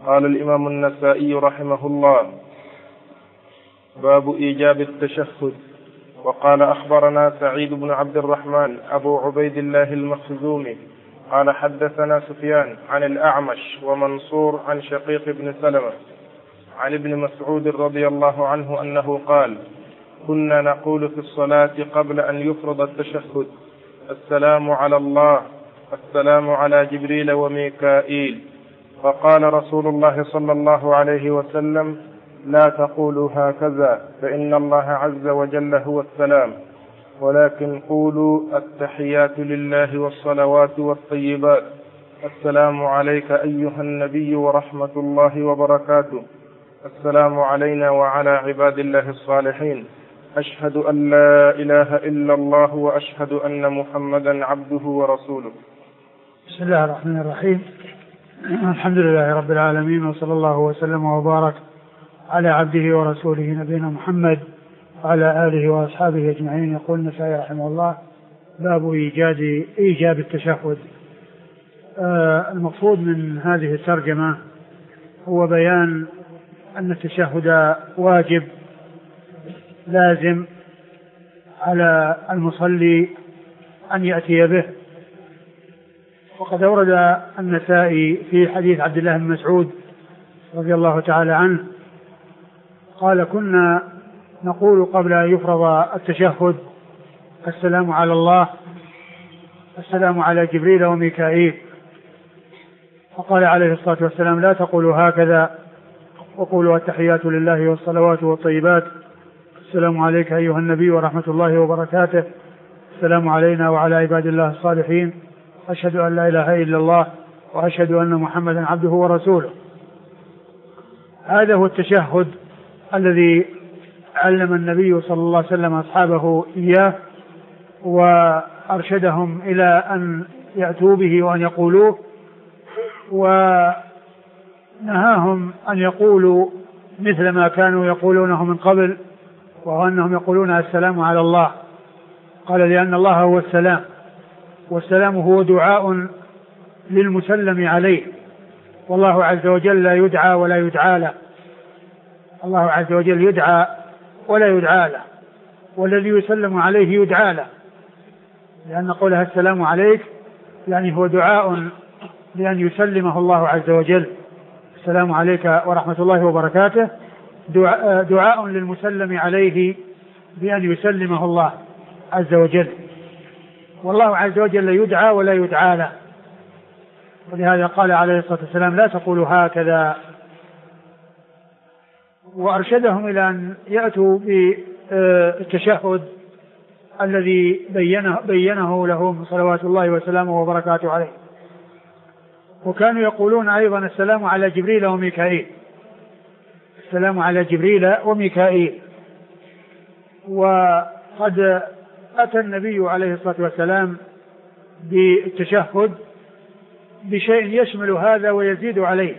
قال الإمام النسائي رحمه الله: باب إيجاب التشهد. وقال: أخبرنا سعيد بن عبد الرحمن أبو عبيد الله المخزومي قال: حدثنا سفيان عن الأعمش ومنصور عن شقيق بن سلمة عن ابن مسعود رضي الله عنه أنه قال: كنا نقول في الصلاة قبل أن يفرض التشهد: السلام على الله، السلام على جبريل وميكائيل. فقال رسول الله صلى الله عليه وسلم: لا تقولوا هكذا، فإن الله عز وجل هو السلام، ولكن قولوا: التحيات لله والصلوات والطيبات، السلام عليك أيها النبي ورحمة الله وبركاته، السلام علينا وعلى عباد الله الصالحين، أشهد أن لا إله إلا الله وأشهد أن محمدا عبده ورسوله. بسم الله الرحمن الرحيم. الحمد لله رب العالمين، وصلى الله وسلم وبارك على عبده ورسوله نبينا محمد وعلى آله وأصحابه أجمعين. يقول النسائي رحمه الله: باب إيجاب التشهد. المقصود من هذه الترجمة هو بيان أن التشهد واجب لازم على المصلي أن يأتي به. وقد أورد النسائي في حديث عبد الله بن مسعود رضي الله تعالى عنه قال: كنا نقول قبل أن يفرض التشهد: السلام على الله، السلام على جبريل وميكائيل. فقال عليه الصلاة والسلام: لا تقولوا هكذا، وقولوا: التحيات لله والصلوات والطيبات، السلام عليك أيها النبي ورحمة الله وبركاته، السلام علينا وعلى عباد الله الصالحين، أشهد أن لا إله إلا الله وأشهد أن محمدا عبده ورسوله. هذا هو التشهد الذي علم النبي صلى الله عليه وسلم أصحابه إياه، وأرشدهم إلى أن يأتوا به وأن يقولوه، ونهاهم أن يقولوا مثل ما كانوا يقولونه من قبل، وهو أنهم يقولون: السلام على الله. قال: لأن الله هو السلام، والسلام هو دعاء للمسلم عليه، والله عز وجل لا يدعى ولا يدعى له. الله عز وجل يدعى ولا يدعى له، والذي يسلم عليه يدعى له، لأن قولها السلام عليك يعني هو دعاء لأن يسلمه الله عز وجل. السلام عليك ورحمة الله وبركاته دعاء للمسلم عليه بأن يسلمه الله عز وجل، والله عز وجل يدعى ولا يدعى له. ولهذا قال عليه الصلاة والسلام: لا تقولوا هكذا. وأرشدهم إلى أن يأتوا بالتشهد الذي بينه لهم صلوات الله وسلامه وبركاته عليه. وكانوا يقولون أيضا: السلام على جبريل وميكائيل، السلام على جبريل وميكائيل. وقد أتى النبي عليه الصلاة والسلام بالتشهد بشيء يشمل هذا ويزيد عليه،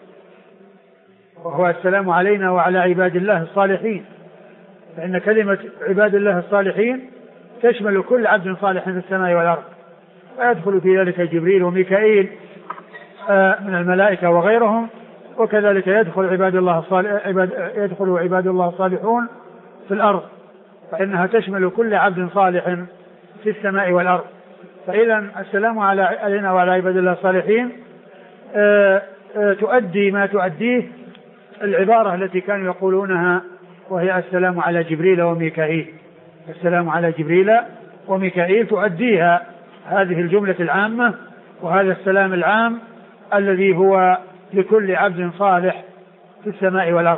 وهو السلام علينا وعلى عباد الله الصالحين، فإن كلمة عباد الله الصالحين تشمل كل عبد صالح في السماء والأرض، ويدخل في ذلك جبريل وميكائيل من الملائكة وغيرهم، وكذلك يدخل عباد الله الصالحون في الأرض، فإنها تشمل كل عبد صالح في السماء والأرض. فإذا السلام علينا وعلى عباد الله الصالحين تؤدي ما تؤديه العبارة التي كانوا يقولونها، وهي السلام على جبريل وميكائيل. السلام على جبريل وميكائيل تؤديها هذه الجملة العامة، وهذا السلام العام الذي هو لكل عبد صالح في السماء والأرض.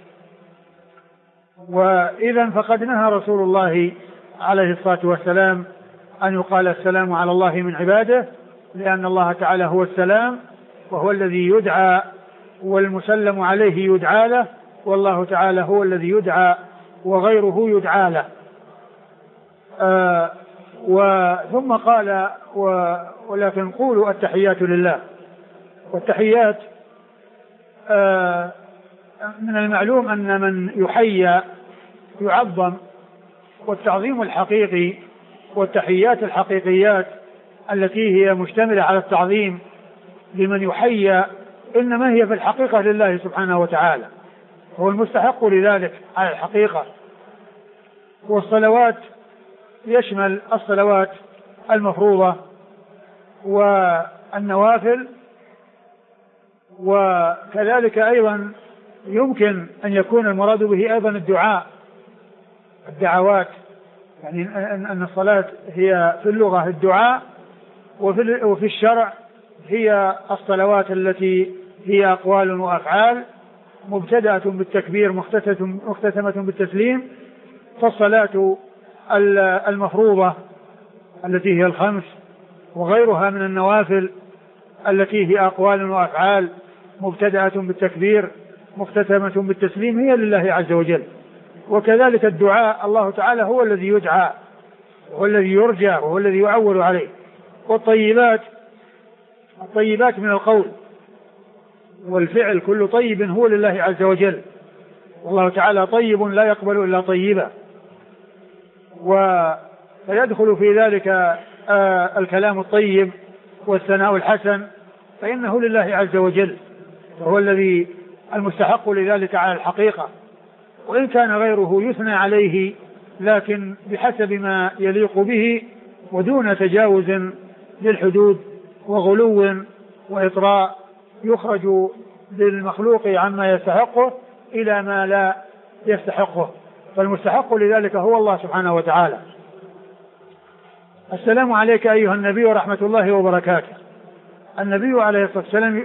وإذا فقد نهى رسول الله عليه الصلاة والسلام أن يقال السلام على الله من عباده، لأن الله تعالى هو السلام، وهو الذي يدعى والمسلم عليه يدعى له، والله تعالى هو الذي يدعى وغيره يدعى له. ثم قال: ولكن قولوا التحيات لله. والتحيات من المعلوم أن من يحيى يعظم، والتعظيم الحقيقي والتحيات الحقيقيات التي هي مشتملة على التعظيم لمن يحيى إنما هي في الحقيقة لله سبحانه وتعالى، هو المستحق لذلك على الحقيقة. والصلوات يشمل الصلوات المفروضة والنوافل، وكذلك أيضا يمكن أن يكون المراد به أيضا الدعوات، يعني أن الصلاة هي في اللغة الدعاء، وفي الشرع هي الصلوات التي هي أقوال وأفعال مبتدأة بالتكبير مختتمة بالتسليم. فالصلاة المفروضة التي هي الخمس وغيرها من النوافل التي هي أقوال وأفعال مبتدأة بالتكبير مختتمة بالتسليم هي لله عز وجل. وكذلك الدعاء الله تعالى هو الذي يدعى وهو الذي يرجى وهو الذي يعول عليه. والطيبات من القول والفعل كل طيب هو لله عز وجل، والله تعالى طيب لا يقبل إلا طيبا. فيدخل في ذلك الكلام الطيب والثناء الحسن، فإنه لله عز وجل وهو الذي المستحق لذلك على الحقيقة، وإن كان غيره يثنى عليه لكن بحسب ما يليق به ودون تجاوز للحدود وغلو وإطراء يخرج بالمخلوق عما يستحقه إلى ما لا يستحقه. فالمستحق لذلك هو الله سبحانه وتعالى. السلام عليك أيها النبي ورحمة الله وبركاته. النبي عليه الصلاة والسلام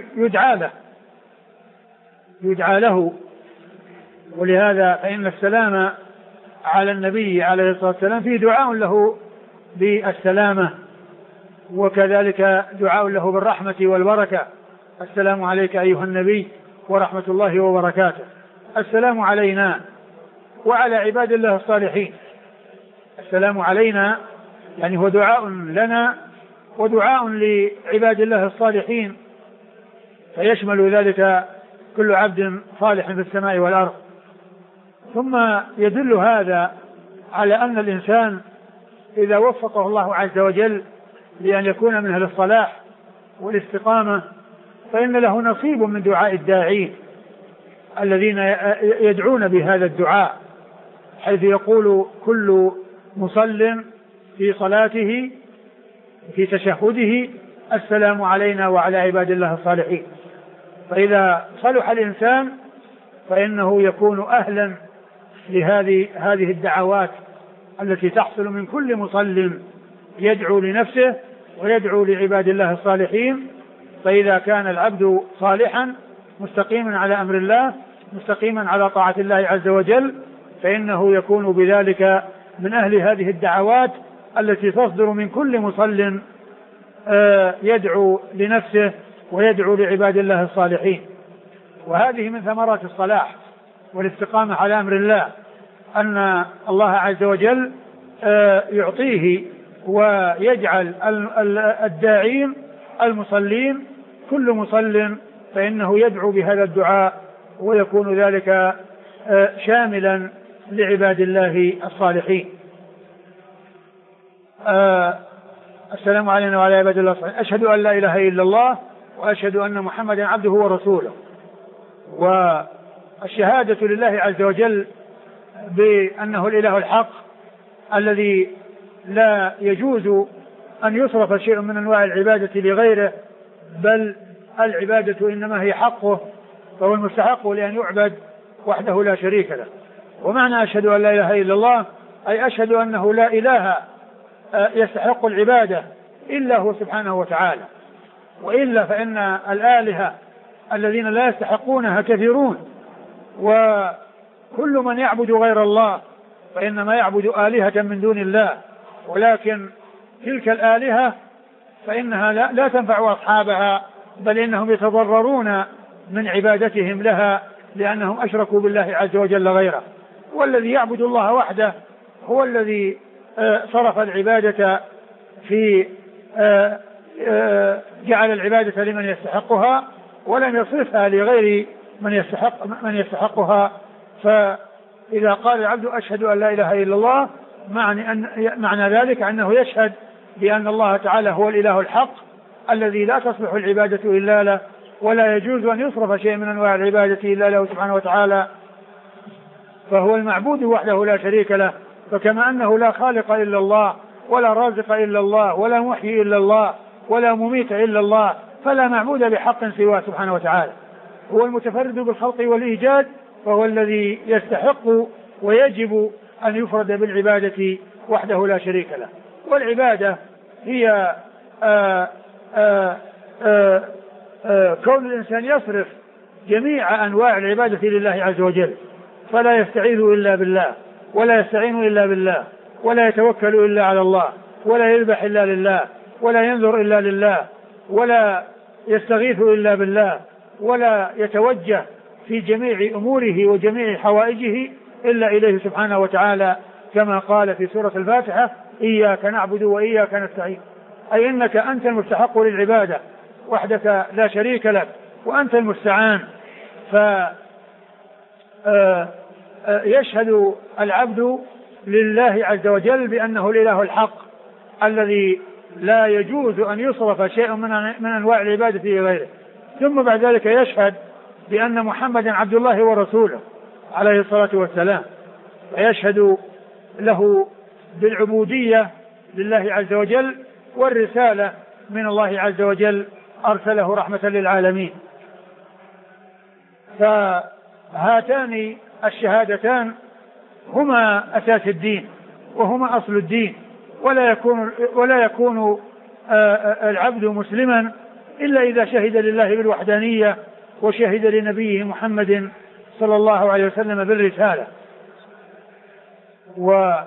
يدعى له، ولهذا فإن السلام على النبي عليه الصلاة والسلام فيه دعاء له بالسلامة، وكذلك دعاء له بالرحمة والبركة. السلام عليك أيها النبي ورحمة الله وبركاته. السلام علينا وعلى عباد الله الصالحين. السلام علينا يعني هو دعاء لنا ودعاء لعباد الله الصالحين، فيشمل ذلك كل عبد صالح في السماء والأرض. ثم يدل هذا على أن الإنسان إذا وفقه الله عز وجل لأن يكون من أهل الصلاح والاستقامة فإن له نصيب من دعاء الداعين الذين يدعون بهذا الدعاء، حيث يقول كل مصل في صلاته في تشهده السلام علينا وعلى عباد الله الصالحين. فإذا صلح الإنسان فإنه يكون أهلا لهذه الدعوات التي تحصل من كل مصل يدعو لنفسه ويدعو لعباد الله الصالحين. فإذا كان العبد صالحا مستقيما على أمر الله مستقيما على طاعة الله عز وجل فإنه يكون بذلك من أهل هذه الدعوات التي تصدر من كل مصل يدعو لنفسه ويدعو لعباد الله الصالحين. وهذه من ثمرات الصلاح والاستقامة على أمر الله، أن الله عز وجل يعطيه ويجعل الداعين المصلين كل مصل فإنه يدعو بهذا الدعاء ويكون ذلك شاملا لعباد الله الصالحين. السلام علينا وعلى عباد الله الصالحين. أشهد أن لا إله إلا الله وأشهد أن محمدا عبده ورسوله. والشهادة لله عز وجل بأنه الإله الحق الذي لا يجوز أن يصرف شيء من أنواع العبادة لغيره، بل العبادة إنما هي حقه، فهو المستحق لأن يعبد وحده لا شريك له. ومعنى أشهد أن لا إله إلا الله أي أشهد أنه لا إله يستحق العبادة إلا هو سبحانه وتعالى، وإلا فإن الآلهة الذين لا يستحقونها كثيرون، وكل من يعبد غير الله فإنما يعبد آلهة من دون الله، ولكن تلك الآلهة فإنها لا تنفع أصحابها، بل إنهم يتضررون من عبادتهم لها لأنهم أشركوا بالله عز وجل غيره. والذي يعبد الله وحده هو الذي صرف العبادة في جعل العبادة لمن يستحقها ولم يصرفها لغير من يستحقها. فإذا قال العبد أشهد أن لا إله إلا الله معنى ذلك أنه يشهد بأن الله تعالى هو الإله الحق الذي لا تصلح العبادة إلا له ولا يجوز أن يصرف شيء من أنواع العبادة إلا له سبحانه وتعالى، فهو المعبود وحده لا شريك له. فكما أنه لا خالق إلا الله ولا رازق إلا الله ولا محيي إلا الله ولا مميت إلا الله، فلا معبود بحق سواه سبحانه وتعالى. هو المتفرد بالخلق والإيجاد، فهو الذي يستحق ويجب أن يفرد بالعبادة وحده لا شريك له. والعبادة هي كون الإنسان يصرف جميع أنواع العبادة لله عز وجل، فلا يستعيذ إلا بالله ولا يستعين إلا بالله ولا يتوكل إلا على الله ولا يذبح إلا لله ولا ينذر إلا لله ولا يستغيث إلا بالله ولا يتوجه في جميع أموره وجميع حوائجه إلا إليه سبحانه وتعالى، كما قال في سورة الفاتحة: إياك نعبد وإياك نستعين، أي إنك أنت المستحق للعبادة وحدك لا شريك لك وأنت المستعان. يشهد العبد لله عز وجل بأنه الإله الحق الذي لا يجوز أن يصرف شيء من أنواع العبادة في غيره، ثم بعد ذلك يشهد بأن محمدا عبد الله ورسوله عليه الصلاة والسلام، ويشهد له بالعبودية لله عز وجل والرسالة من الله عز وجل أرسله رحمة للعالمين. فهاتان الشهادتان هما أساس الدين وهما أصل الدين، ولا يكون العبد مسلما إلا إذا شهد لله بالوحدانية وشهد لنبيه محمد صلى الله عليه وسلم بالرسالة. ومن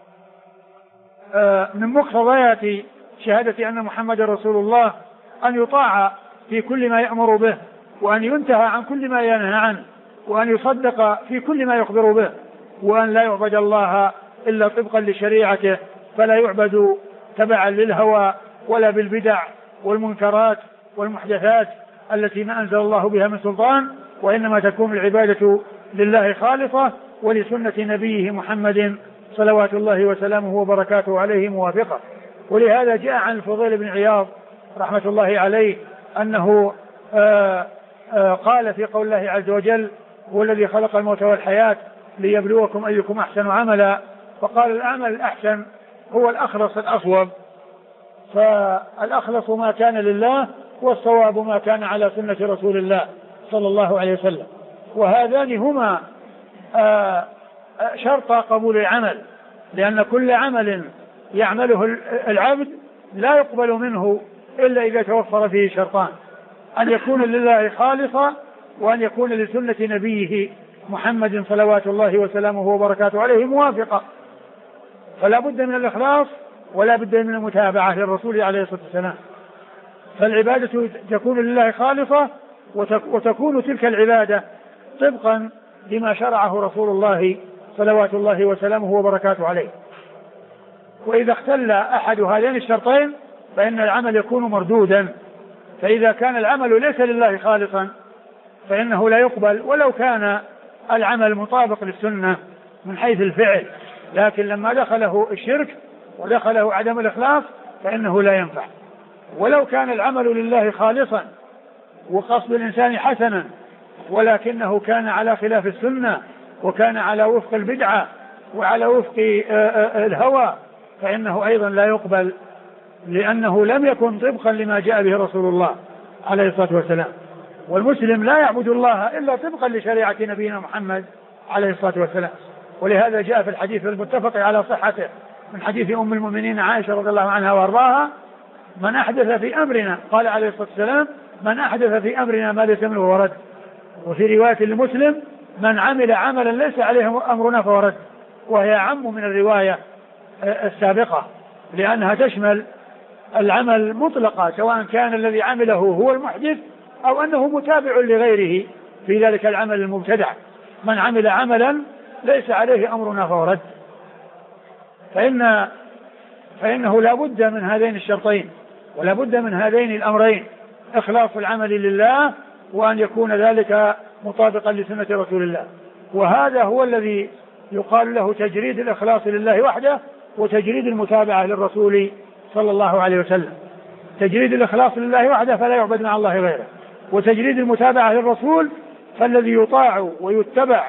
مقتضيات شهادة أن محمد رسول الله أن يطاع في كل ما يأمر به، وأن ينتهى عن كل ما ينهى عنه، وأن يصدق في كل ما يخبر به، وأن لا يعبد الله إلا طبقا لشريعته، فلا يعبد تبعا للهوى ولا بالبدع والمنكرات والمحدثات التي ما أنزل الله بها من سلطان، وإنما تكون العبادة لله خالصة ولسنة نبيه محمد صلوات الله وسلامه وبركاته عليه موافقة. ولهذا جاء عن الفضيل بن عياض رحمة الله عليه أنه قال في قول الله عز وجل: هو الذي خلق الموت والحياة ليبلوكم أيكم أحسن عملا، فقال: العمل الأحسن هو الأخلص الأصوب، فالأخلص ما كان لله والصواب ما كان على سنة رسول الله صلى الله عليه وسلم. وهذان هما شرط قبول العمل، لأن كل عمل يعمله العبد لا يقبل منه إلا إذا توفر فيه شرطان: أن يكون لله خالصا، وأن يكون لسنة نبيه محمد صلوات الله وسلامه وبركاته عليه موافقة. فلا بد من الإخلاص ولا بد من المتابعة للرسول عليه الصلاة والسلام. فالعبادة تكون لله خالصة، وتكون تلك العبادة طبقا لما شرعه رسول الله صلوات الله وسلامه وبركاته عليه. وإذا اختل أحد هذين الشرطين فإن العمل يكون مردودا. فإذا كان العمل ليس لله خالصا فإنه لا يقبل ولو كان العمل مطابق للسنة من حيث الفعل، لكن لما دخله الشرك ودخله عدم الإخلاص فإنه لا ينفع. ولو كان العمل لله خالصا وقصد الإنسان حسنا، ولكنه كان على خلاف السنة وكان على وفق البدعة وعلى وفق الهوى، فإنه أيضا لا يقبل، لأنه لم يكن طبقا لما جاء به رسول الله عليه الصلاة والسلام. والمسلم لا يعبد الله إلا طبقا لشريعة نبينا محمد عليه الصلاة والسلام. ولهذا جاء في الحديث المتفق على صحته من حديث أم المؤمنين عائشة رضي الله عنها وارضاها: من أحدث في أمرنا، قال عليه الصلاة والسلام: من أحدث في أمرنا ما ليس منه ورد. وفي رواية لمسلم: من عمل عملا ليس عليه أمرنا فورد. وهي أعم من الرواية السابقة، لأنها تشمل العمل مطلقا، سواء كان الذي عمله هو المحدث أو أنه متابع لغيره في ذلك العمل المبتدع. من عمل عملا ليس عليه أمرنا فورد. فإنه لا بد من هذين الشرطين ولا بد من هذين الأمرين: إخلاص العمل لله، وأن يكون ذلك مطابقا لسنة رسول الله. وهذا هو الذي يقال له تجريد الإخلاص لله وحده وتجريد المتابعة للرسول صلى الله عليه وسلم. تجريد الإخلاص لله وحده فلا يعبد مع الله غيره، وتجريد المتابعة للرسول، فالذي يطاع ويتبع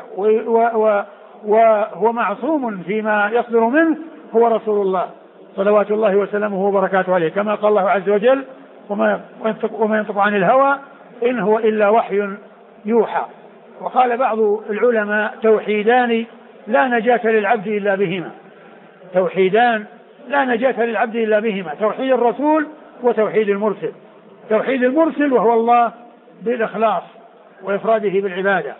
وهو معصوم فيما يصدر منه هو رسول الله صلوات الله وسلامه وبركاته عليه، كما قال الله عز وجل: وما ينطق عن الهوى إن هو إلا وحي يوحى. وقال بعض العلماء: توحيدان لا نجاة للعبد إلا بهما، توحيدان لا نجاة للعبد إلا بهما، توحيد الرسول وتوحيد المرسل. توحيد المرسل وهو الله بالإخلاص وإفراده بالعبادة،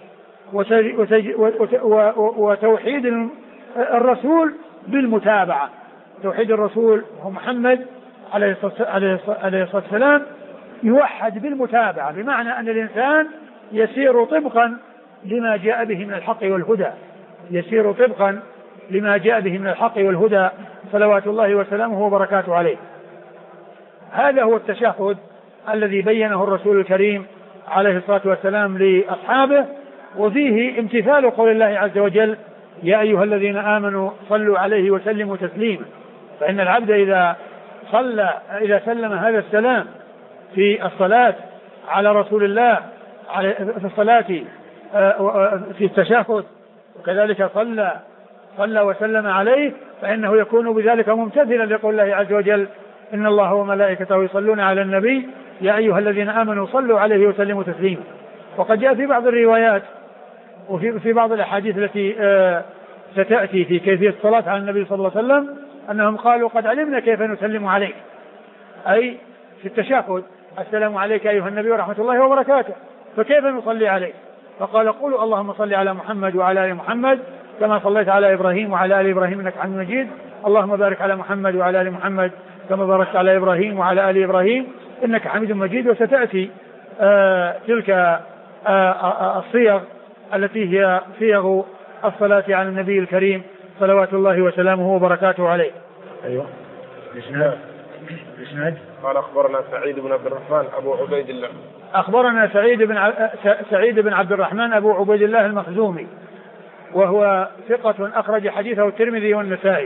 وتوحيد الرسول بالمتابعة. توحيد الرسول هو محمد عليه الصلاة والسلام يوحد بالمتابعة، بمعنى أن الإنسان يسير طبقا لما جاء به من الحق والهدى، يسير طبقا لما جاء به من الحق والهدى صلوات الله وسلامه وبركاته عليه. هذا هو التشهد الذي بينه الرسول الكريم عليه الصلاة والسلام لأصحابه، وفيه امتثال قول الله عز وجل: يا أيها الذين آمنوا صلوا عليه وسلموا تسليما. فإن العبد إذا سلم هذا السلام في الصلاة على رسول الله، في الصلاة في التشهد، وكذلك صلى وسلم عليه، فإنه يكون بذلك ممتثلا لقول الله عز وجل: إن الله وملائكته يصلون على النبي يا أيها الذين آمنوا صلوا عليه وسلموا تسليما. وقد جاء في بعض الروايات وفي بعض الأحاديث التي ستأتي في كيفية الصلاة على النبي صلى الله عليه وسلم أنهم قالوا: قد علمنا كيف نسلم عليك، أي في التشهد: السلام عليك أيها النبي ورحمة الله وبركاته، فكيف نصلي عليك؟ فقال: قولوا اللهم صل على محمد وعلى آل محمد كما صليت على إبراهيم وعلى آل إبراهيم إنك حميد مجيد، اللهم بارك على محمد وعلى آل محمد كما باركت على إبراهيم وعلى آل إبراهيم إنك حميد مجيد. وستأتي تلك الصيغ التي هي صيغ الصلاة على النبي الكريم صلوات الله وسلامه وبركاته عليه. أيوة. الإسناد قال: أخبرنا سعيد بن عبد الرحمن أبو عبيد الله. أخبرنا سعيد بن عبد الرحمن أبو عبيد الله المخزومي، وهو ثقة أخرج حديثه الترمذي والنسائي.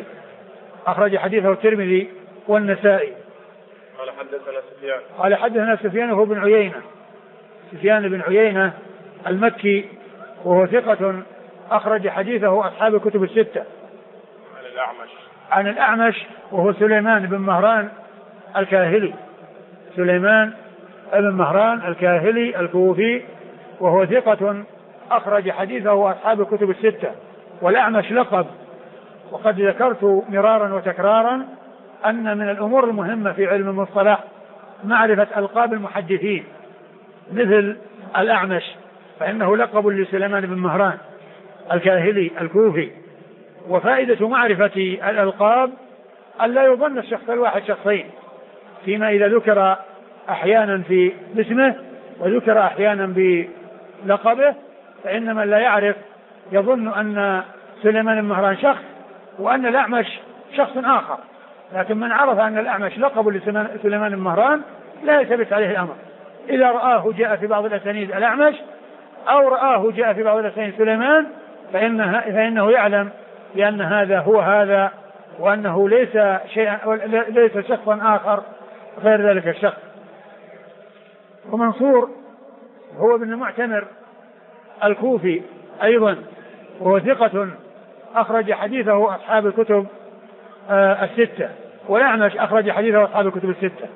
قال حدثنا سفيان هو بن عيينة، سفيان بن عيينة المكي، وهو ثقة أخرج حديثه أصحاب الكتب الستة. عن الأعمش وهو سليمان بن مهران الكاهلي، سليمان بن مهران الكاهلي الكوفي، وهو ثقة أخرج حديثه أصحاب الكتب الستة. والأعمش لقب، وقد ذكرت مرارا وتكرارا أن من الأمور المهمة في علم المصطلح معرفة ألقاب المحدثين، مثل الأعمش فإنه لقب لسليمان بن مهران الكاهلي الكوفي. وفائدة معرفة الألقاب أن لا يظن الشخص الواحد شخصين، فيما إذا ذكر أحيانا في اسمه وذكر أحيانا بلقبه، فإن من لا يعرف يظن أن سليمان بن مهران شخص وأن الأعمش شخص آخر. لكن من عرف أن الأعمش لقب لسليمان بن مهران لا يثبت عليه الأمر. إذا رآه جاء في بعض الأسانيد الأعمش أو رآه جاء في بعض الأسانيد سليمان فإنه يعلم بأن هذا هو هذا، وأنه ليس شخصا آخر غير ذلك الشخص. ومنصور هو ابن المعتمر الكوفي أيضا، وهو ثقة أخرج حديثه أصحاب الكتب الستة. والأعمش أخرج حديثه أصحاب الكتب الستة.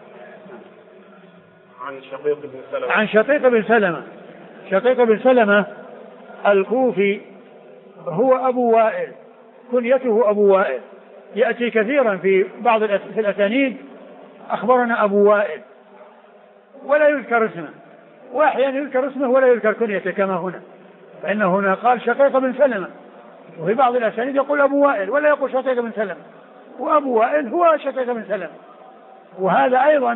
عن شقيق بن سلمة الكوفي، هو أبو وائل، كنيته أبو وائل، يأتي كثيرا في بعض في الأسانيد أخبرنا أبو وائل ولا يذكر اسمه، وأحيانا يذكر اسمه ولا يذكر كنيته كما هنا، فإن هنا قال شقيق بن سلمة، وفي بعض الأسانيد يقول أبو وائل ولا يقول شقيق بن سلمة، وأبو وائل هو شقيق بن سلمة. وهذا أيضا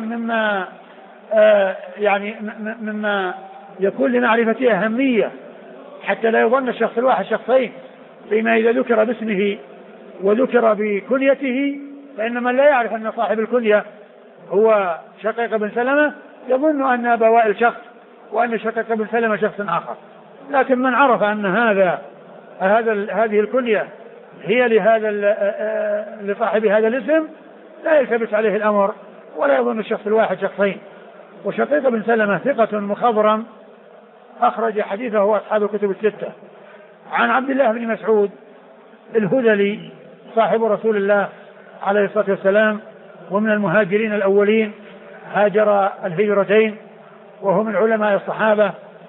مما يكون لمعرفته أهمية، حتى لا يظن الشخص الواحد شخصين، فيما إذا ذكر باسمه وذكر بكنيته فإن من لا يعرف أن صاحب الكنية هو شقيق بن سلمة يظن أن أبا وائل شخص وأن شقيق بن سلمة شخص آخر. لكن من عرف أن هذه الكنية هي لصاحب هذا الاسم لا يلتبس عليه الأمر ولا يظن الشخص الواحد شخصين، وشقيق بن سلمة ثقة مخضرم أخرج حديثه أصحاب الكتب الستة. عن عبد الله بن مسعود الهذلي صاحب رسول الله عليه الصلاة والسلام ومن المهاجرين الأولين، هاجر الهجرتين وهو من علماء الصحابة،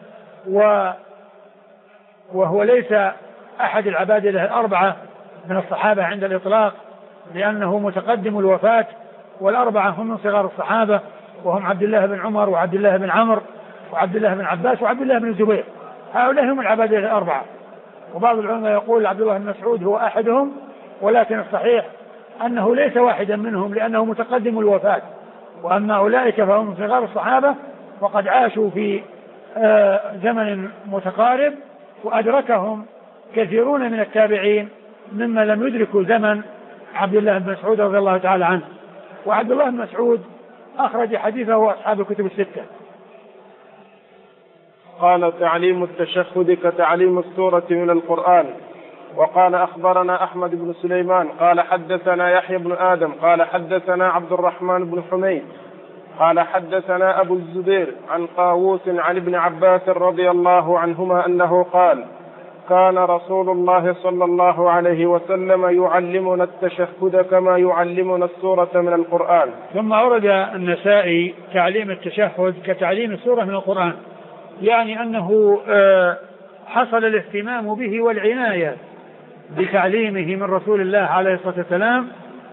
وهو ليس أحد العبادلة الأربعة من الصحابة عند الإطلاق، لأنه متقدم الوفاة، والأربعة هم من صغار الصحابة وهم عبد الله بن عمر وعبد الله بن عمرو وعبد الله بن عباس وعبد الله بن الزبير، هؤلاء هم العبادلة الأربعة. وبعض العلماء يقول عبد الله بن مسعود هو أحدهم، ولكن الصحيح أنه ليس واحدا منهم لأنه متقدم الوفاة، وأما أولئك فهم من صغار الصحابة وقد عاشوا في زمن متقارب، وأدركهم كثيرون من التابعين مما لم يدركوا زمن عبد الله بن مسعود رضي الله تعالى عنه. وعبد الله بن مسعود أخرج حديثه أصحاب الكتب الستة. قال تعليم التشهد كتعليم السورة من القرآن. وقال أخبرنا أحمد بن سليمان قال حدثنا يحيى بن آدم قال حدثنا عبد الرحمن بن حميد قال حدثنا أبو الزبير عن طاووس عن ابن عباس رضي الله عنهما أنه قال كان رسول الله صلى الله عليه وسلم يعلمنا التشهد كما يعلمنا السورة من القرآن. ثم أورد النسائي تعليم التشهد كتعليم السورة من القرآن، يعني أنه حصل الاهتمام به والعناية بتعليمه من رسول الله عليه الصلاة والسلام،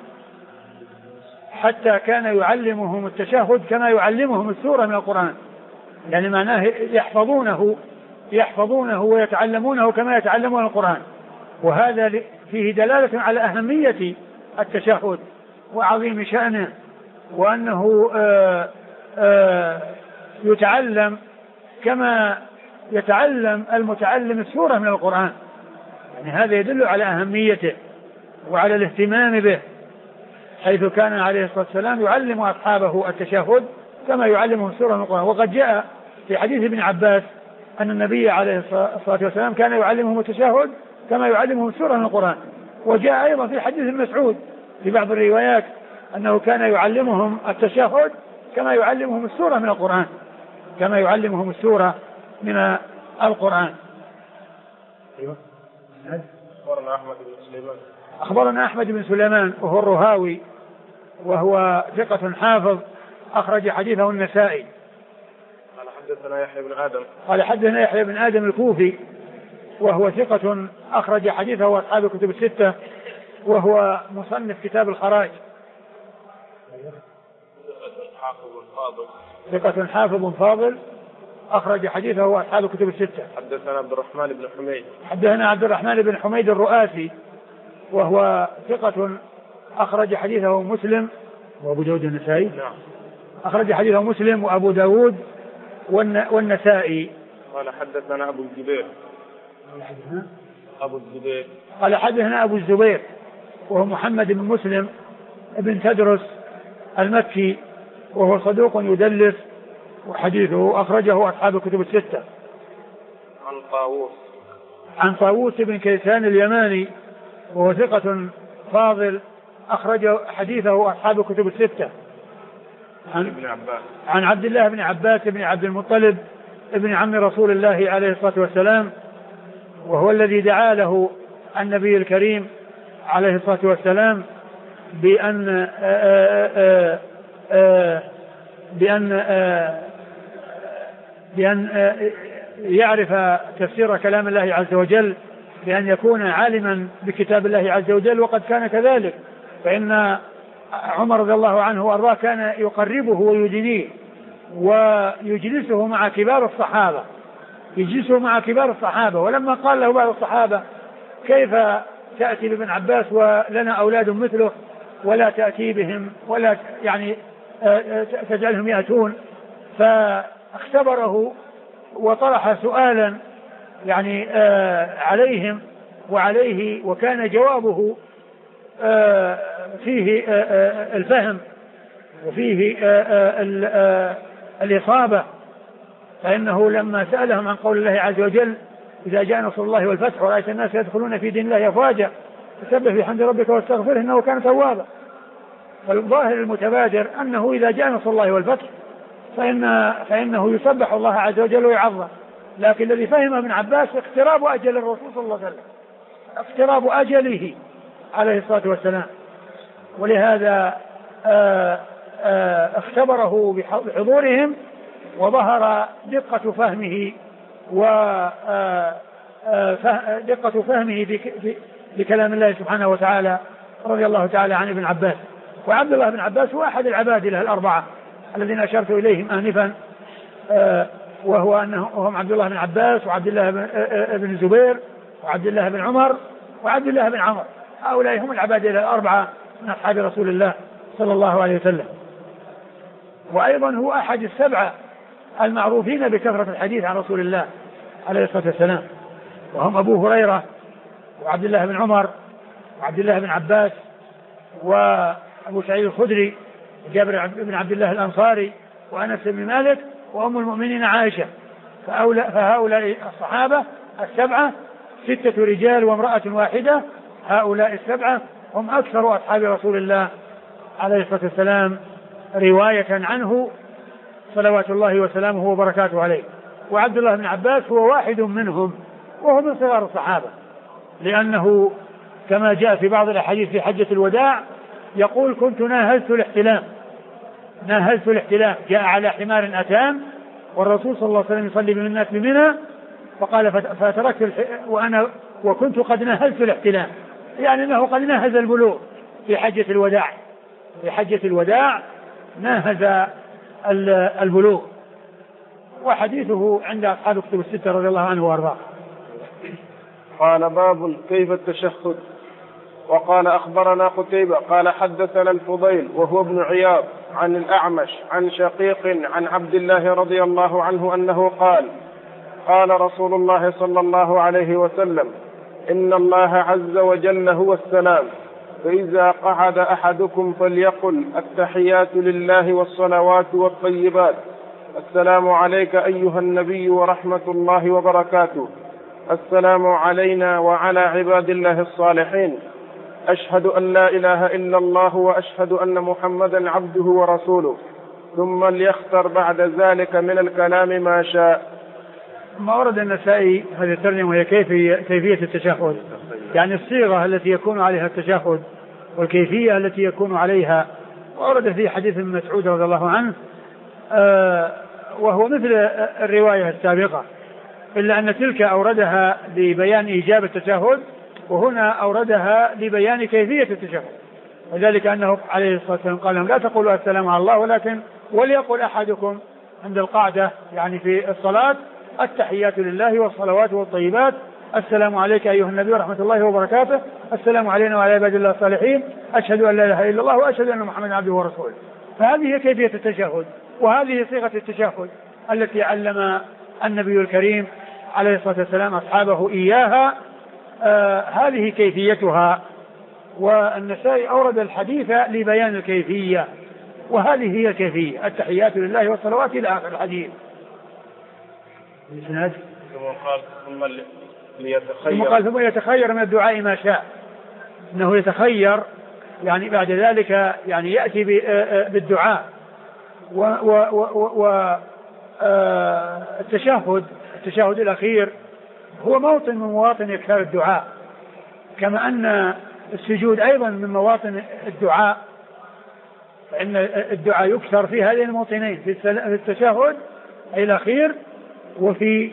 حتى كان يعلمهم التشهد كما يعلمهم السورة من القرآن، يعني معناه يحفظونه ويتعلمونه كما يتعلمون القرآن. وهذا فيه دلالة على أهمية التشهد وعظيم شأنه، وأنه يتعلم كما يتعلم المتعلم السورة من القرآن، يعني هذا يدل على أهميته وعلى الاهتمام به، حيث كان عليه الصلاة والسلام يعلم أصحابه التشهد كما يعلمهم السورة من القرآن. وقد جاء في حديث ابن عباس أن النبي عليه الصلاة والسلام كان يعلمهم التشهد كما يعلمهم السورة من القرآن. وجاء أيضا في حديث ابن مسعود في بعض الروايات أنه كان يعلمهم التشهد كما يعلمهم السورة من القرآن، كما يعلمهم السورة من القرآن. أيوة. أخبرنا أحمد بن سليمان وهو الرهاوي، وهو ثقة حافظ أخرج حديثه النسائي. قال حدثنا يحيى بن آدم قال حدثنا يحيى بن آدم الكوفي، وهو ثقة أخرج حديثه أصحاب الكتب الستة، وهو مصنف كتاب الخراج. ثقة حافظ فاضل أخرج حديثه أصحاب الكتب الستة. حدثنا عبد الرحمن بن حميد حدثنا عبد الرحمن بن حميد الرؤاسي، وهو ثقة أخرج حديثه مسلم وأبو داود النسائي. نعم. أخرج حديثه مسلم وأبو داود والنسائي. قال حدثنا أبو الزبير قال حدثنا أبو الزبير وهو محمد بن مسلم بن تدرس المكي، وهو صدوق يدلس، وحديثه أخرجه أصحاب الكتب الستة. عن طاووس بن كيسان اليماني، وهو ثقة فاضل أخرج حديثه أصحاب الكتب الستة. عن عبد الله بن عباس بن عبد المطلب ابن عم رسول الله عليه الصلاة والسلام، وهو الذي دعا له النبي الكريم عليه الصلاة والسلام بأن يعرف تفسير كلام الله عز وجل، بأن يكون عالما بكتاب الله عز وجل، وقد كان كذلك، فإن عمر رضي الله عنه وأرضاه كان يقربه ويدنيه ويجلسه مع كبار الصحابة، ولما قال له بعض الصحابة كيف تأتي بابن عباس ولنا أولاد مثله ولا تأتي بهم ولا يعني تجعلهم يأتون، فاختبره وطرح سؤالا يعني عليهم وعليه، وكان جوابه فيه الفهم وفيه الإصابة، فإنه لما سألهم عن قول الله عز وجل إذا جاء نصر الله والفتح ورأيت الناس يدخلون في دين الله أفواجا فسبح بحمد ربك واستغفره إنه كان توابا. فالظاهر المتبادر أنه إذا جاء نصر الله والفتح فإنه يسبح الله عز وجل ويعظم. لكن الذي فهم ابن عباس اقتراب أجل الرسول صلى الله عليه وسلم، اقتراب أجله عليه الصلاة والسلام، ولهذا اختبره بحضورهم وظهر دقة فهمه دقة فهمه بكلام الله سبحانه وتعالى، رضي الله تعالى عن ابن عباس. وعبد الله بن عباس هو أحد العبادلة الأربعة الذين أشرت إليهم آنفا، وهم عبد الله بن عباس وعبد الله بن الزبير وعبد الله بن عمر وعبد الله بن عمر. هؤلاء هم العبادلة الأربعة من أصحاب رسول الله صلى الله عليه وسلم. وأيضا هو أحد السبعة المعروفين بكثرة الحديث عن رسول الله عليه الصلاة والسلام، وهم أبو هريرة وعبد الله بن عمر وعبد الله بن عباس وأبو سعيد الخدري وجابر بن عبد الله الأنصاري وأنس بن مالك وأم المؤمنين عائشة. فهؤلاء الصحابة السبعة 6 رجال وامرأة واحدة، هؤلاء السبعة هم أكثر أصحاب رسول الله عليه الصلاة والسلام رواية عنه صلوات الله وسلامه وبركاته عليه. وعبد الله بن عباس هو واحد منهم، وهو من صغار الصحابة، لأنه كما جاء في بعض الأحاديث في حجة الوداع يقول: كنت ناهزت الاحتلام، جاء على حمار أتان والرسول صلى الله عليه وسلم يصلي بالناس بمنى، فقال فتركت وكنت قد ناهزت الاحتلام، يعني أنه قد ناهز البلوغ في حجة الوداع ناهز البلوغ. وحديثه عند أصحاب كتب الستة رضي الله عنه وارضاه. قال: باب كيف التشهد. وقال: أخبرنا قتيبة قال حدثنا الفضيل وهو ابن عياض عن الأعمش عن شقيق عن عبد الله رضي الله عنه أنه قال: قال رسول الله صلى الله عليه وسلم: إن الله عز وجل هو السلام، فإذا قعد أحدكم فليقل: التحيات لله والصلوات والطيبات، السلام عليك أيها النبي ورحمة الله وبركاته، السلام علينا وعلى عباد الله الصالحين، أشهد أن لا إله إلا الله وأشهد أن محمدا عبده ورسوله، ثم ليختر بعد ذلك من الكلام ما شاء. ما ورد النسائي هذه الترجمة وهي كيفية التشهد، يعني الصيغة التي يكون عليها التشهد والكيفية التي يكون عليها. وورد في حديث ابن مسعود رضي الله عنه وهو مثل الرواية السابقة، إلا أن تلك أوردها لبيان إيجاب التشهد، وهنا أوردها لبيان كيفية التشهد، وذلك أنه عليه الصلاة والسلام قال لهم: لا تقولوا السلام على الله، ولكن وليقول أحدكم عند القعدة يعني في الصلاة: التحيات لله والصلوات والطيبات، السلام عليك أيها النبي ورحمة الله وبركاته، السلام علينا وعلى عباد الله الصالحين، أشهد أن لا إله إلا الله وأشهد أن محمدا عبده ورسوله. فهذه هي كيفية التشهد، وهذه صيغة التشهد التي علم النبي الكريم عليه الصلاة والسلام أصحابه إياها. هذه كيفيتها. والنسائي أورد الحديث لبيان الكيفية، وهذه هي الكيفية: التحيات لله والصلوات إلى آخر الحديث. ثم قال ثم يتخير من الدعاء ما شاء، إنه يتخير يعني بعد ذلك يعني يأتي بالدعاء. التشهد الأخير هو موطن من مواطن إكثار الدعاء، كما أن السجود أيضا من مواطن الدعاء، فإن الدعاء يكثر في هذين الموطنين، في التشهد أي الأخير وفي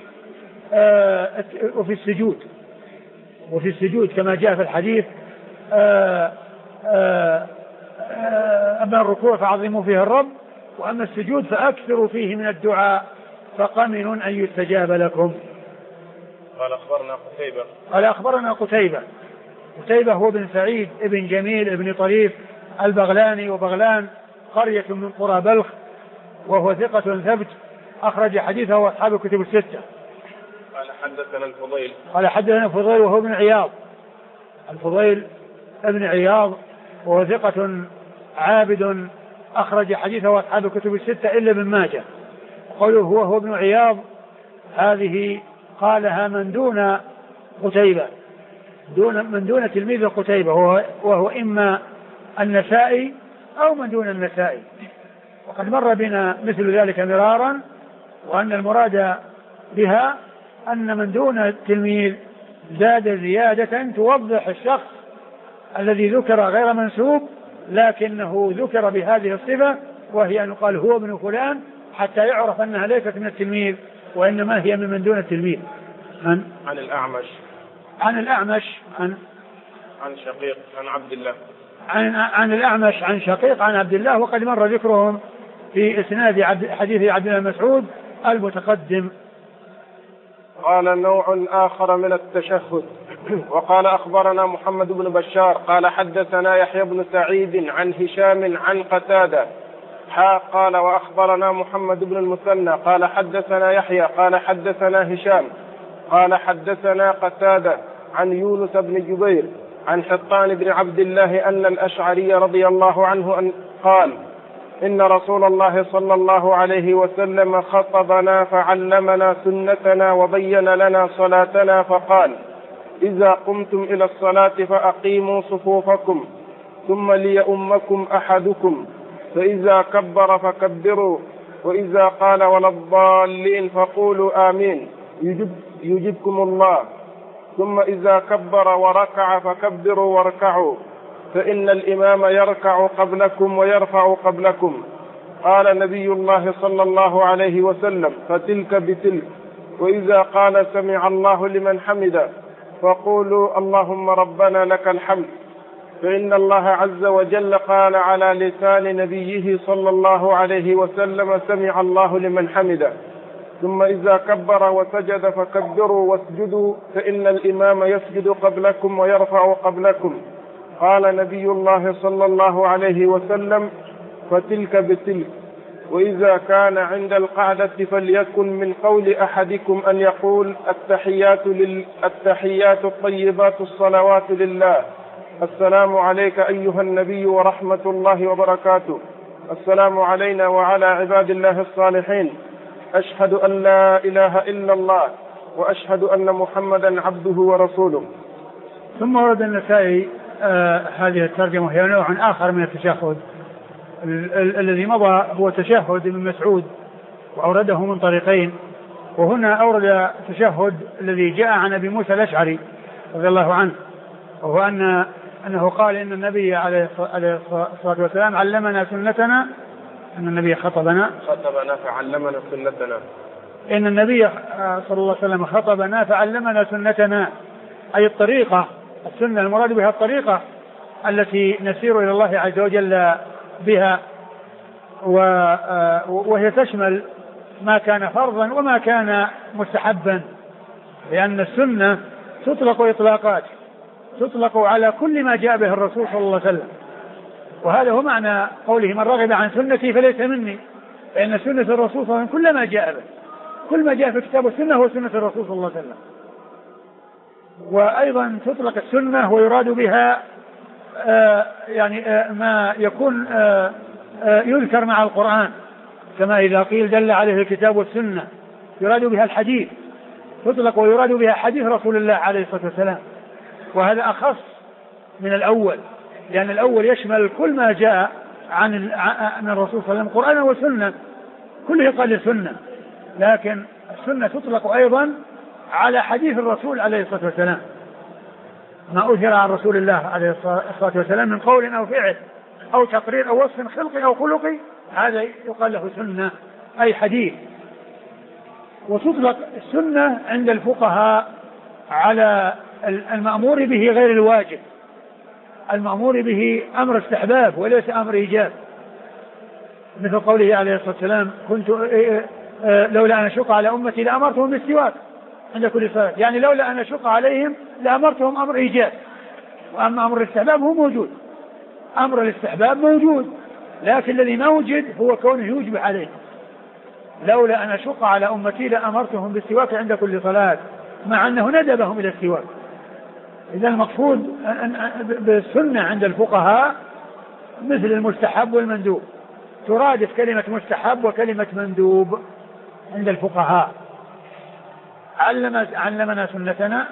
السجود كما جاء في الحديث: أما الركوع فعظموا فيه الرب، وأما السجود فأكثروا فيه من الدعاء فقمن أن يستجاب لكم. قال أخبرنا قتيبة هو بن سعيد ابن جميل ابن طريف البغلاني، وبغلان قرية من قرى بلخ، وهو ثقة ثبت أخرج حديثه أصحاب الكتب الستة. قال حدثنا الفضيل وهو ابن عياض، الفضيل ابن عياض وهو ثقة عابد أخرج حديثه أصحاب الكتب الستة إلا ابن ماجه. قوله هو ابن عياض هذه قالها من دون قتيبة، من دون تلميذ قتيبة، وهو إما النسائي أو من دون النسائي. وقد مر بنا مثل ذلك مرارا، وأن المراد بها أن من دون التلميذ زاد زيادة توضح الشخص الذي ذكر غير منسوب لكنه ذكر بهذه الصفة، وهي أن يقال هو ابن فلان، حتى يعرف أنها ليست من التلميذ وإنما هي من دون التلميذ. عن الأعمش عن شقيق عن عبد الله عن الأعمش عن شقيق عن عبد الله، وقد مر ذكرهم في إسناد حديث عبد الله مسعود المتقدم. قال نوع آخر من التشهد. وقال أخبرنا محمد بن بشار قال حدثنا يحيى بن سعيد عن هشام عن قتادة قال وأخبرنا محمد بن المثنى قال حدثنا يحيى قال حدثنا هشام قال حدثنا قتادة عن يونس بن جبير عن حطان بن عبد الله أن الأشعري رضي الله عنه أن قال إن رسول الله صلى الله عليه وسلم خطبنا فعلمنا سنتنا وبين لنا صلاتنا فقال إذا قمتم إلى الصلاة فأقيموا صفوفكم ثم ليؤمكم أحدكم فإذا كبر فكبروا وإذا قال ولا الضالين فقولوا آمين يجبكم الله ثم إذا كبر وركع فكبروا واركعوا فإن الإمام يركع قبلكم ويرفع قبلكم. قال نبي الله صلى الله عليه وسلم فتلك بتلك. وإذا قال سمع الله لمن حمده فقولوا اللهم ربنا لك الحمد، فإن الله عز وجل قال على لسان نبيه صلى الله عليه وسلم سمع الله لمن حمده. ثم إذا كبر وسجد فكبروا واسجدوا فإن الإمام يسجد قبلكم ويرفع قبلكم. قال نبي الله صلى الله عليه وسلم فتلك بتلك. وإذا كان عند القعدة فليكن من قول أحدكم أن يقول التحيات الطيبات الصلوات لله، السلام عليك أيها النبي ورحمة الله وبركاته، السلام علينا وعلى عباد الله الصالحين، أشهد أن لا إله إلا الله وأشهد أن محمدا عبده ورسوله. ثم ورد النسائي هذه الترجمة هي نوع آخر من التشهد. الذي مضى هو تشهد ابن مسعود وأورده من طريقين، وهنا أورد التشهد الذي جاء عن أبي موسى الأشعري رضي الله عنه، وهو أنه قال إن النبي عليه الصلاة والسلام علمنا سنتنا، أن النبي خطبنا فعلمنا سنتنا، إن النبي صلى الله عليه وسلم خطبنا فعلمنا سنتنا، أي الطريقة. السنة المراد بها الطريقة التي نسير إلى الله عز وجل بها، وهي تشمل ما كان فرضا وما كان مستحبا، لأن السنة تطلق إطلاقات، تطلق على كل ما جاء به الرسول صلى الله عليه وسلم، وهذا هو معنى قوله من رغب عن سنتي فليس مني، فإن سنة الرسول صلى الله عليه وسلم كل ما جاء به، كل ما جاء في كتاب السنة هو سنة الرسول صلى الله عليه وسلم. وأيضا تطلق السنة ويراد بها ما يكون يذكر مع القرآن، كما إذا قيل دل عليه الكتاب والسنة يراد بها الحديث، تطلق ويراد بها حديث رسول الله عليه الصلاة والسلام، وهذا أخص من الأول، لأن الأول يشمل كل ما جاء عن الرسول صلى الله عليه وسلم قرآن وسنة، كله يقال السنة، لكن السنة تطلق أيضا على حديث الرسول عليه الصلاة والسلام، ما أثر عن رسول الله عليه الصلاة والسلام من قول أو فعل أو تقرير أو وصف خلقي أو خلقي، هذا يقال له سنة أي حديث. وتطلق السنة عند الفقهاء على المأمور به غير الواجب، المأمور به أمر استحباب وليس أمر إيجاب، مثل قوله عليه الصلاة والسلام كنت لولا أن أشق على أمتي لأمرتهم بالسواك عند كل صلاة، يعني لولا أن أشق عليهم لأمرتهم أمر إيجاب، وأما أمر الاستحباب هو موجود، أمر الاستحباب موجود، لكن الذي ما وجد هو كونه يوجب عليه، لولا أن أشق على أمتي لأمرتهم بالسواك عند كل صلاة، مع أنه ندبهم إلى السواك. إذا المقصود بالسنة عند الفقهاء مثل المستحب والمندوب، ترادف كلمة مستحب وكلمة مندوب عند الفقهاء. علمنا سنتنا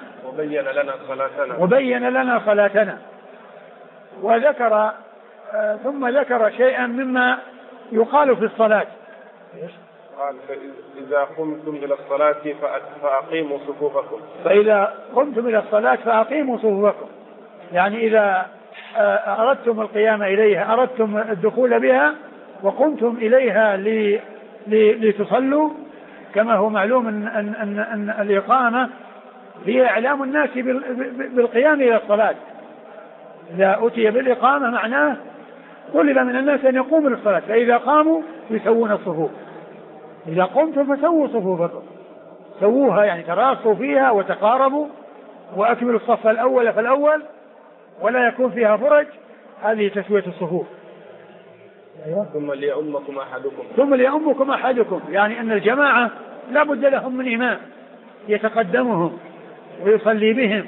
وبين لنا صلاتنا وذكر ثم ذكر شيئا مما يقال في الصلاة. قال فإذا قمتم إلى الصلاة فأقيموا صفوفكم. فإذا قمتم إلى الصلاة فأقيموا صفوفكم، يعني إذا أردتم القيام إليها، أردتم الدخول بها وقمتم إليها لتصلوا، كما هو معلوم أن الإقامة هي إعلام الناس بالقيام إلى الصلاة. إذا أتي بالإقامة معناه طلب من الناس أن يقوموا للصلاة، فإذا قاموا يسوون الصفوف. إذا قمتم فسووا صفوفكم، سووها يعني تراصوا فيها وتقاربوا، وأكملوا الصف الأول فالأول ولا يكون فيها فرج، هذه تسوية الصفوف. ثم ليؤمكم أحدكم، يعني أن الجماعة لا بد لهم من إمام يتقدمهم ويصلي بهم.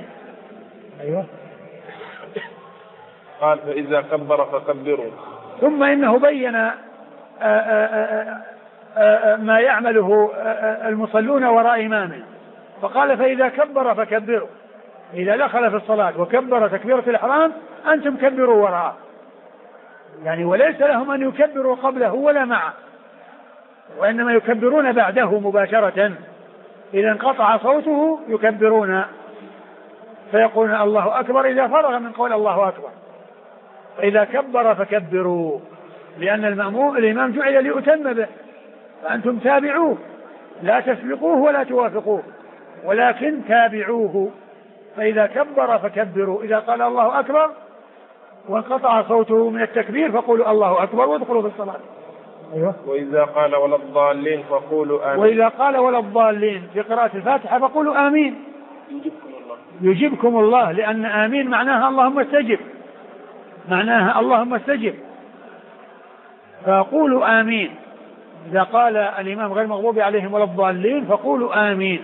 قال فإذا كبر فكبروا. ثم إنه بين ما يعمله المصلون وراء إمامه، فقال فإذا كبر فكبروا، إذا دخل في الصلاة وكبر تكبيرة الإحرام أنتم كبروا وراءه، يعني وليس لهم أن يكبروا قبله ولا معه، وإنما يكبرون بعده مباشرة. إذا انقطع صوته يكبرون فيقولون الله أكبر إذا فرغ من قول الله أكبر. فإذا كبر فكبروا، لأن الإمام جعل ليؤتم به، فأنتم تابعوه لا تسبقوه ولا توافقوه، ولكن تابعوه. فإذا كبر فكبروا، إذا قال الله أكبر وانقطع صوته من التكبير فقولوا الله أكبر وادخلوا في الصلاة. وإذا قال ولا الضالين فقولوا آمين. وإذا قال ولا الضالين في قراءة الفاتحة فقولوا آمين يجيبكم الله، لأن آمين معناها اللهم استجب، معناها اللهم استجب، فقولوا آمين. إذا قال الإمام غير مغضوب عليهم ولا الضالين فقولوا آمين.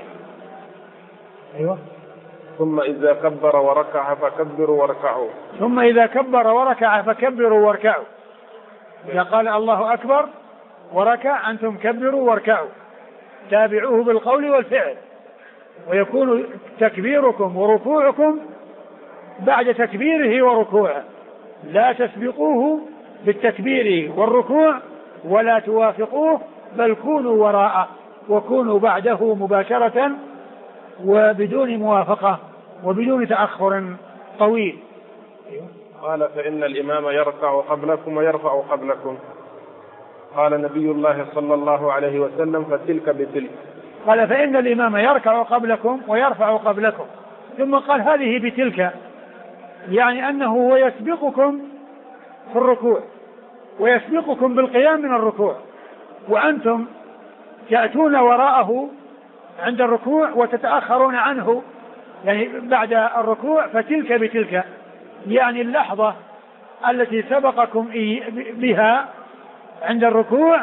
ثم إذا كبر وركع فكبروا واركعوا. ثم إذا كبر وركع فكبروا واركعوا. إذا قال الله أكبر وركع أنتم كبروا واركعوا، تابعوه بالقول والفعل، ويكون تكبيركم وركوعكم بعد تكبيره وركوعه، لا تسبقوه بالتكبير والركوع ولا توافقوه، بل كونوا وراءه وكونوا بعده مباشرة وبدون موافقة وبدون تأخر طويل. قال فإن الإمام يركع قبلكم ويرفع قبلكم. قال نبي الله صلى الله عليه وسلم فتلك بتلك. قال فإن الإمام يركع قبلكم ويرفع قبلكم، ثم قال هذه بتلك، يعني أنه هو يسبقكم في الركوع ويسبقكم بالقيام من الركوع، وأنتم تأتون وراءه عند الركوع وتتأخرون عنه يعني بعد الركوع. فتلك بتلك، يعني اللحظة التي سبقكم بها عند الركوع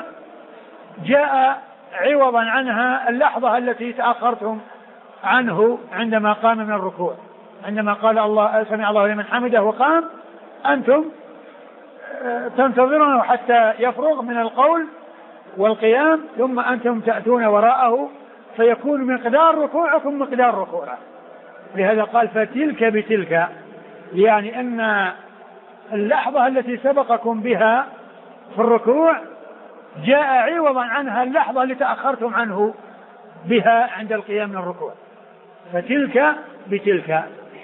جاء عوضا عنها اللحظة التي تأخرتم عنه عندما قام من الركوع. عندما قال الله سمع الله لمن حمده وقام، أنتم تنتظرونه حتى يفرغ من القول والقيام، ثم أنتم تأتون وراءه فيكون مقدار ركوعكم مقدار ركوعه. لهذا قال فتلك بتلك، يعني أن اللحظة التي سبقكم بها في الركوع جاء عوضا عنها اللحظة التي تأخرتم عنه بها عند القيام من الركوع. فتلك بتلك.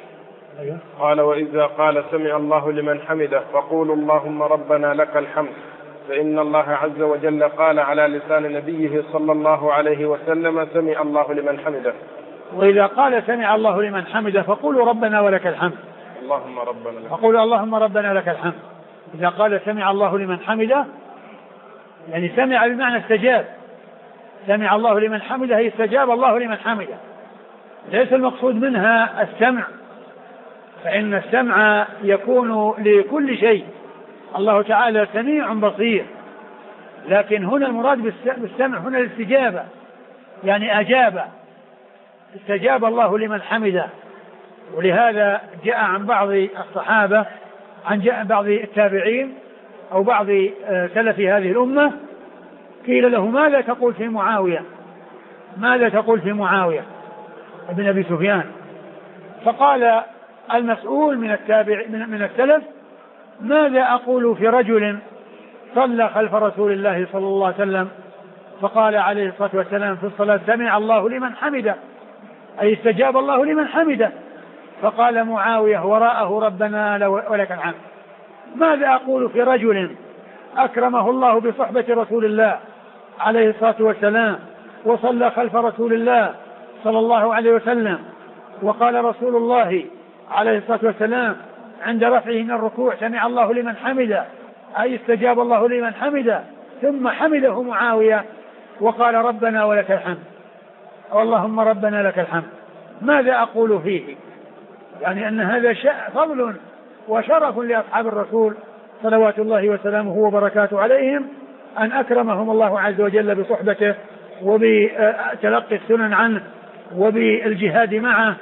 قال وإذا قال سمع الله لمن حمده فقولوا اللهم ربنا لك الحمد، فإن الله عز وجل قال على لسان نبيه صلى الله عليه وسلم سمع الله لمن حمده. وإذا قال سمع الله لمن حمده فقولوا ربنا ولك الحمد، اللهم ربنا لك. فقولوا اللهم ربنا لك الحمد. إذا قال سمع الله لمن حمده يعني سمع بمعنى استجاب، سمع الله لمن حمده هي استجاب الله لمن حمده، ليس المقصود منها السمع، فإن السمع يكون لكل شيء، الله تعالى سميع بصير، لكن هنا المراد بالسمع هنا الاستجابة، يعني أجاب، استجاب الله لمن حمده. ولهذا جاء عن بعض الصحابة عن بعض التابعين أو بعض سلف هذه الأمة قيل له ماذا تقول في معاوية، ماذا تقول في معاوية ابن أبي سفيان؟ فقال المسؤول من السلف ماذا أقول في رجل صلى خلف رسول الله صلى الله عليه وسلم فقال عليه الصلاة والسلام في الصلاة سمع الله لمن حمده، أي استجاب الله لمن حمده. فقال معاوية وراءه ربنا ولك الحمد. ماذا أقول في رجل أكرمه الله بصحبة رسول الله عليه الصلاة والسلام وصلى خلف رسول الله صلى الله عليه وسلم، وقال رسول الله عليه الصلاة والسلام عند رفعه من الركوع سمع الله لمن حمده، أي استجاب الله لمن حمده، ثم حمده معاوية وقال ربنا ولك الحمد، اللهم ربنا لك الحمد. ماذا أقول فيه؟ يعني أن هذا فضل وشرف لأصحاب الرسول صلوات الله وسلامه وبركاته عليهم، أن أكرمهم الله عز وجل بصحبته وبتلقي السنن عنه وبالجهاد معه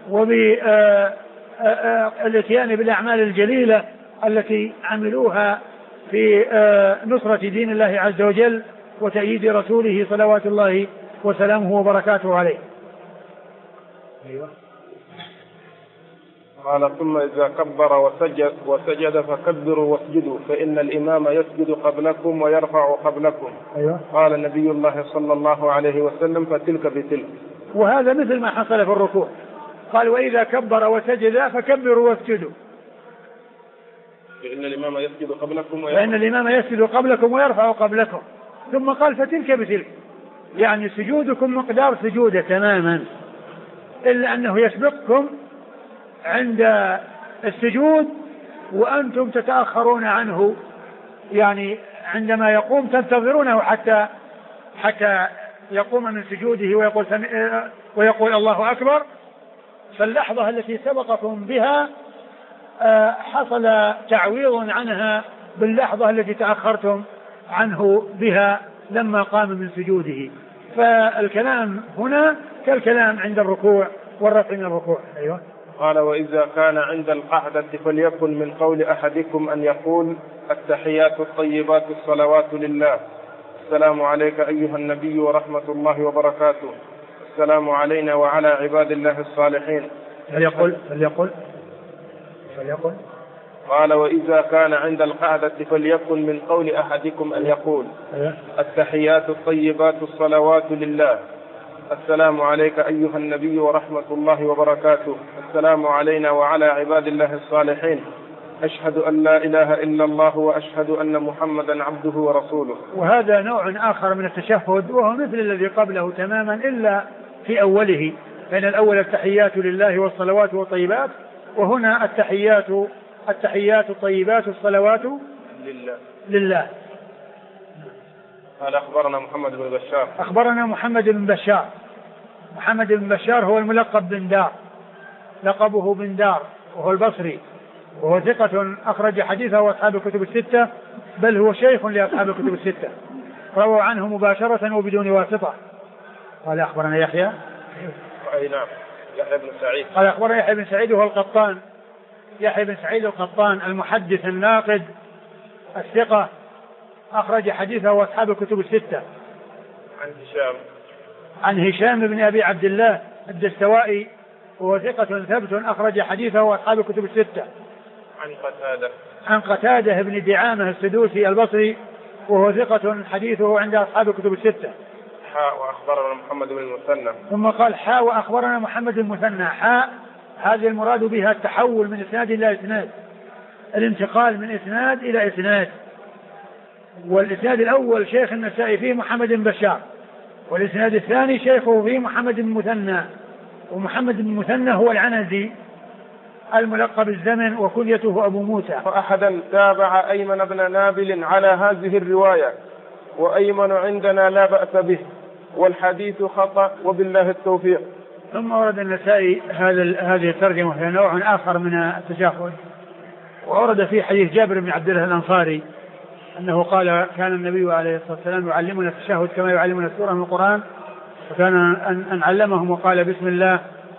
وبالاتيان بالأعمال الجليلة التي عملوها في نصرة دين الله عز وجل وتأييد رسوله صلوات الله وسلامه وبركاته عليه. أيوة. قال ثم إذا كبر وسجد فكبروا واسجدوا فإن الإمام يسجد قبلكم ويرفع قبلكم. أيوة. قال نبي الله صلى الله عليه وسلم فتلك بتلك. وهذا مثل ما حصل في الركوع، قال وإذا كبر وسجد فكبروا واسجدوا فإن الإمام يسجد قبلكم ويرفع قبلكم، ثم قال فتلك بتلك، يعني سجودكم مقدار سجوده تماما، إلا أنه يسبقكم عند السجود وأنتم تتأخرون عنه، يعني عندما يقوم تنتظرونه حتى يقوم من سجوده ويقول الله أكبر. فاللحظة التي سبقكم بها حصل تعويض عنها باللحظة التي تأخرتم عنه بها لما قام من سجوده. فالكلام هنا كالكلام عند الركوع والرفع من الركوع. أيوة. قال وإذا كان عند القعدة فليكن من قول أحدكم أن يقول التحيات الطيبات الصلوات لله، السلام عليك أيها النبي ورحمة الله وبركاته، السلام علينا وعلى عباد الله الصالحين. فليقل. قال وإذا كان عند القعدة فليكن من قول أحدكم أن يقول التحيات الطيبات الصلوات لله، السلام عليك أيها النبي ورحمة الله وبركاته، السلام علينا وعلى عباد الله الصالحين، أشهد أن لا إله إلا الله وأشهد أن محمدا عبده ورسوله. وهذا نوع آخر من التشهد وهو مثل الذي قبله تماما إلا في أوله، فإن الأول التحيات لله والصلوات والطيبات، وهنا التحيات الطيبات الصلوات لله. قال أخبرنا محمد بن بشار. أخبرنا محمد بن بشار هو الملقب بن دار، لقبه بن دار، وهو البصري، وهو ثقة أخرج حديثه وأصحاب الكتب الستة، بل هو شيخ لأصحاب الكتب الستة، روى عنه مباشرة وبدون واسطة. قال أخبرنا يحيى. أي نعم، يحيى بن سعيد. قال أخبرنا يحيى بن سعيد وهو القطان، يحيى بن سعيد القطان المحدث الناقد الثقة، أخرج حديثه وأصحاب الكتب الستة. عن هشام بن أبي عبد الله الدستوائي، وهو ثقة ثبت أخرج حديثه وأصحاب الكتب الستة. عن قتادة بن دعامة السدوسي البصري، وهو ثقة حديثه عند أصحاب الكتب الستة. وأخبرنا محمد بن المثنى. ثم قال وأخبرنا محمد بن المثنى. هذه المراد بها التحول من إسناد إلى إسناد، الانتقال من إسناد إلى إسناد. والإسناد الأول شيخ النسائي فيه محمد بن بشار، والإسناد الثاني شيخه فيه محمد بن المثنى، ومحمد بن المثنى هو العنزي الملقب الزمن وكنيته أبو موسى. وأحدا تابع أيمن بن نابل على هذه الرواية، وأيمن عندنا لا بأس به، والحديث خطأ وبالله التوفيق. ثم ورد النسائي هذه الترجمة في نوع آخر من التشهد، وورد فيه حديث جابر بن عبد الله الأنصاري أنه قال كان النبي عليه الصلاة والسلام يعلمنا التشهد كما يعلمنا السورة من القرآن، وكان أن علمهم وقال بسم الله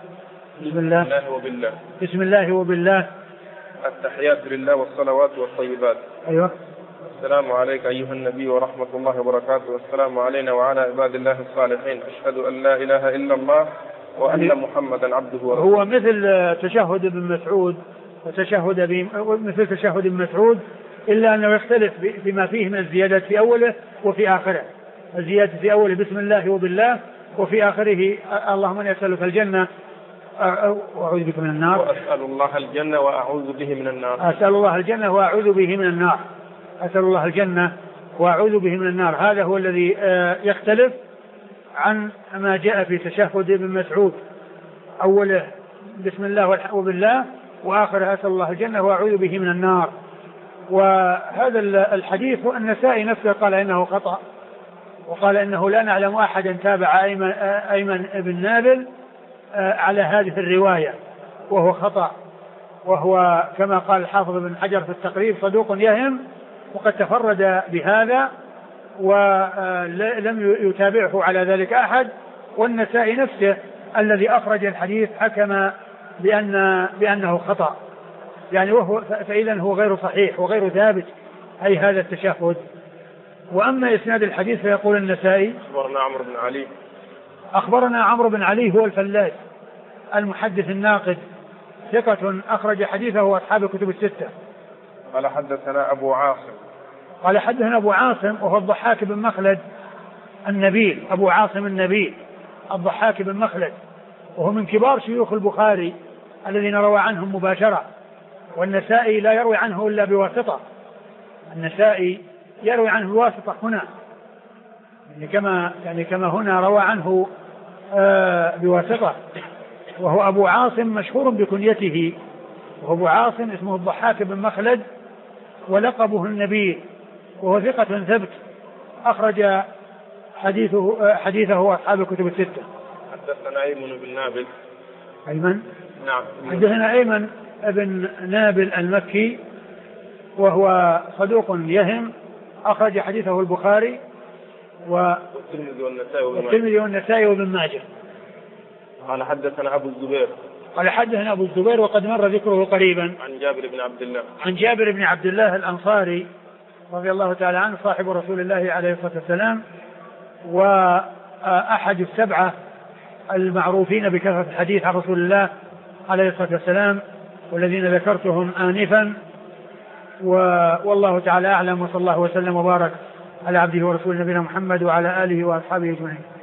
وبالله التحيات لله والصلوات والطيبات. أيوة. السلام عليك أيها النبي ورحمة الله وبركاته، والسلام علينا وعلى عباد الله الصالحين، أشهد أن لا إله إلا الله وأن محمدا عبده ورسوله. هو مثل تشهد ابن مسعود مثل تشهد ابن مسعود إلا أنه يختلف بما فيه من الزيادات في أوله وفي آخره. الزيادة في أوله بسم الله وبالله، وفي آخره اللهم إني أسألك الجنة وأعوذ بك من النار، وأسأل الله الجنة وأعوذ به من النار. أسأل الله الجنة وأعوذ به من النار، أسأل الله الجنة وأعوذ به من النار. هذا هو الذي يختلف عن ما جاء في تشهد ابن مسعود، أوله بسم الله وبالله، وآخره أسأل الله الجنة وأعوذ به من النار. وهذا الحديث النسائي نفسه قال إنه خطأ، وقال إنه لا نعلم أحدا تابع أيمن بن نابل على هذه الرواية، وهو خطأ، وهو كما قال الحافظ بن حجر في التقريب صدوق يهم، وقد تفرد بهذا ولم يتابعه على ذلك أحد. والنسائي نفسه الذي أخرج الحديث حكم بأنه خطأ، يعني وهو فإذا هو غير صحيح وغير ثابت أي هذا التشهد. وأما إسناد الحديث فيقول النسائي أخبرنا عمرو بن علي هو الفلاس المحدث الناقد ثقة أخرج حديثه أصحاب الكتب الستة. قال حدثنا أبو عاصم، قال حدثنا أبو عاصم وهو الضحاك بن مخلد النبيل، أبو عاصم النبيل الضحاك بن مخلد، وهو من كبار شيوخ البخاري الذين روى عنهم مباشرة، والنسائي لا يروي عنه إلا بواسطة، النسائي يروي عنه بواسطة هنا، يعني كما هنا روى عنه بواسطة. وهو أبو عاصم مشهور بكنيته، وهو أبو عاصم اسمه الضحاك بن مخلد ولقبه النبي، وهو ثقة ثبت أخرج حديثه أصحاب الكتب الستة. حدثنا أيمن بن نابل. أيمن؟ نعم. حدثنا أيمن بن نابل المكي وهو صدوق يهم أخرج حديثه البخاري والترمذي والنسائي وابن ماجه. قال حدثنا أبو الزبير. قال حدثنا أبو الزبير وقد مر ذكره قريبا. عن جابر بن عبد الله. عن جابر بن عبد الله الأنصاري رضي الله تعالى عنه صاحب رسول الله عليه الصلاة والسلام، وأحد السبعة المعروفين بكثرة الحديث عن رسول الله عليه الصلاة والسلام، والذين ذكرتهم آنفا. والله تعالى أعلم، وصلى الله وسلم وبارك على عبده ورسوله نبينا محمد وعلى آله وأصحابه أجمعين.